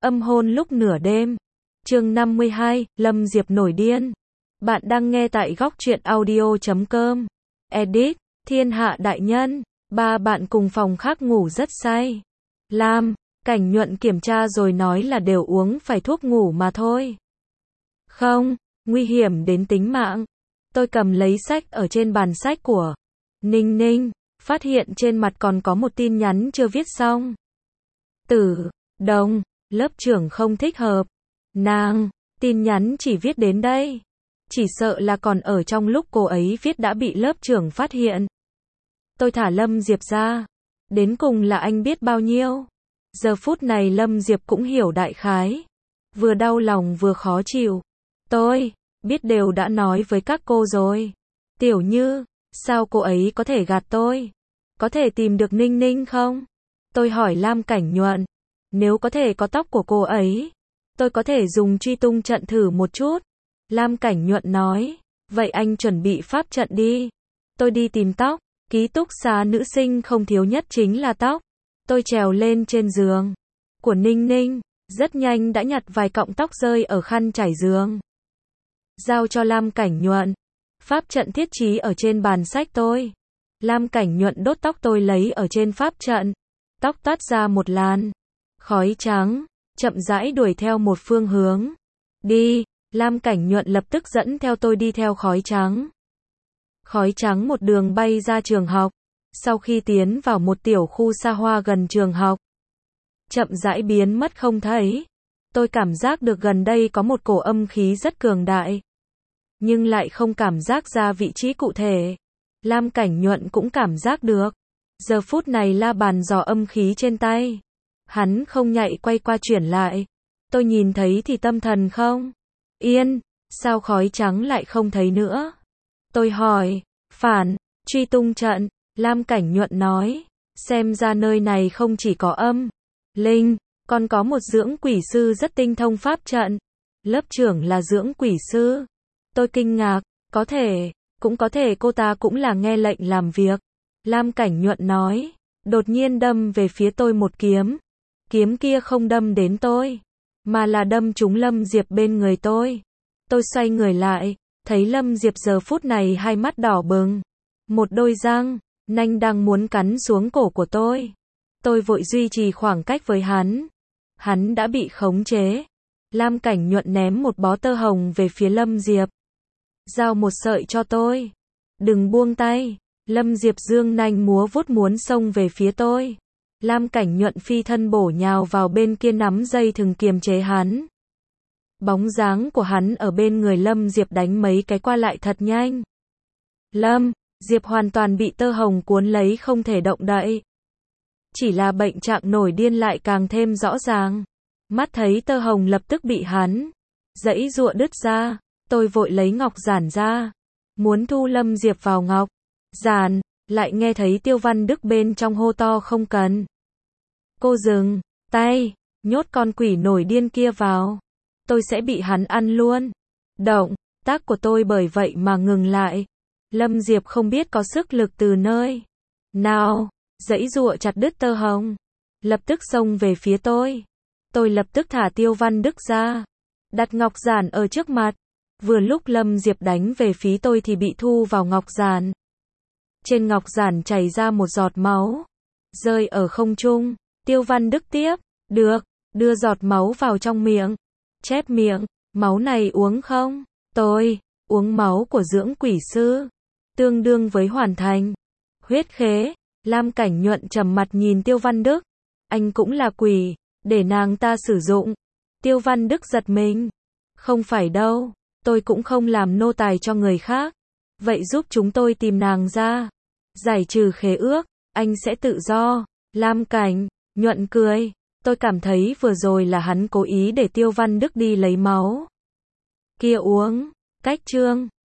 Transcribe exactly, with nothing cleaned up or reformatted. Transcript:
Âm hôn lúc nửa đêm. Chương năm mươi hai, Lâm Diệp nổi điên. Bạn đang nghe tại góc truyện audio chấm com. Edit, Thiên Hạ đại nhân. Ba bạn cùng phòng khác ngủ rất say. Lam, Cảnh Nhuận kiểm tra rồi nói là đều uống phải thuốc ngủ mà thôi. Không, nguy hiểm đến tính mạng. Tôi cầm lấy sách ở trên bàn sách của Ninh Ninh, phát hiện trên mặt còn có một tin nhắn chưa viết xong. Tử, Đồng, lớp trưởng không thích hợp. Nàng, tin nhắn chỉ viết đến đây. Chỉ sợ là còn ở trong lúc cô ấy viết đã bị lớp trưởng phát hiện. Tôi thả Lâm Diệp ra. Đến cùng là anh biết bao nhiêu. Giờ phút này Lâm Diệp cũng hiểu đại khái. Vừa đau lòng vừa khó chịu. Tôi biết đều đã nói với các cô rồi. Tiểu Như, sao cô ấy có thể gạt tôi? Có thể tìm được Ninh Ninh không? Tôi hỏi Lam Cảnh Nhuận. Nếu có thể có tóc của cô ấy, tôi có thể dùng truy tung trận thử một chút. Lam Cảnh Nhuận nói. Vậy anh chuẩn bị pháp trận đi. Tôi đi tìm tóc. Ký túc xá nữ sinh không thiếu nhất chính là tóc. Tôi trèo lên trên giường của Ninh Ninh, rất nhanh đã nhặt vài cọng tóc rơi ở khăn trải giường. Giao cho Lam Cảnh Nhuận. Pháp trận thiết trí ở trên bàn sách tôi. Lam Cảnh Nhuận đốt tóc tôi lấy ở trên pháp trận. Tóc toát ra một làn khói trắng, chậm rãi đuổi theo một phương hướng. Đi, Lam Cảnh Nhuận lập tức dẫn theo tôi đi theo khói trắng. Khói trắng một đường bay ra trường học. Sau khi tiến vào một tiểu khu xa hoa gần trường học, chậm rãi biến mất không thấy. Tôi cảm giác được gần đây có một cổ âm khí rất cường đại, nhưng lại không cảm giác ra vị trí cụ thể. Lam Cảnh Nhuận cũng cảm giác được. Giờ phút này la bàn dò âm khí trên tay. Hắn không nhạy quay qua chuyển lại. Tôi nhìn thấy thì tâm thần không yên, sao khói trắng lại không thấy nữa? Tôi hỏi, phản, truy tung trận. Lam Cảnh Nhuận nói, xem ra nơi này không chỉ có âm linh, còn có một dưỡng quỷ sư rất tinh thông pháp trận. Lớp trưởng là dưỡng quỷ sư. Tôi kinh ngạc, có thể, cũng có thể cô ta cũng là nghe lệnh làm việc. Lam Cảnh Nhuận nói, đột nhiên đâm về phía tôi một kiếm. Kiếm kia không đâm đến tôi, mà là đâm trúng Lâm Diệp bên người tôi. Tôi xoay người lại, thấy Lâm Diệp giờ phút này hai mắt đỏ bừng. Một đôi răng nanh đang muốn cắn xuống cổ của tôi. Tôi vội duy trì khoảng cách với hắn. Hắn đã bị khống chế. Lam Cảnh Nhuận ném một bó tơ hồng về phía Lâm Diệp. Giao một sợi cho tôi. Đừng buông tay. Lâm Diệp dương nanh múa vuốt muốn xông về phía tôi. Lam Cảnh Nhuận phi thân bổ nhào vào bên kia nắm dây thừng kiềm chế hắn. Bóng dáng của hắn ở bên người Lâm Diệp đánh mấy cái qua lại thật nhanh. Lâm Diệp hoàn toàn bị tơ hồng cuốn lấy không thể động đậy. Chỉ là bệnh trạng nổi điên lại càng thêm rõ ràng. Mắt thấy tơ hồng lập tức bị hắn giãy giụa đứt ra. Tôi vội lấy ngọc giản ra, muốn thu Lâm Diệp vào ngọc giản, lại nghe thấy Tiêu Văn Đức bên trong hô to không cần. Cô dừng tay, nhốt con quỷ nổi điên kia vào. Tôi sẽ bị hắn ăn luôn. Động tác của tôi bởi vậy mà ngừng lại. Lâm Diệp không biết có sức lực từ nơi nào, giãy giụa chặt đứt tơ hồng, lập tức xông về phía tôi. Tôi lập tức thả Tiêu Văn Đức ra, đặt ngọc giản ở trước mặt. Vừa lúc Lâm Diệp đánh về phía tôi thì bị thu vào ngọc giản. Trên ngọc giản chảy ra một giọt máu, rơi ở không trung. Tiêu Văn Đức tiếp được, đưa giọt máu vào trong miệng, chép miệng, máu này uống không? Tôi uống máu của dưỡng quỷ sư, tương đương với hoàn thành huyết khế. Lam Cảnh Nhuận trầm mặt nhìn Tiêu Văn Đức. Anh cũng là quỷ, để nàng ta sử dụng. Tiêu Văn Đức giật mình. Không phải đâu, tôi cũng không làm nô tài cho người khác. Vậy giúp chúng tôi tìm nàng ra, giải trừ khế ước, anh sẽ tự do. Lam Cảnh Nhuận cười. Tôi cảm thấy vừa rồi là hắn cố ý để Tiêu Văn Đức đi lấy máu kia uống. Cách chương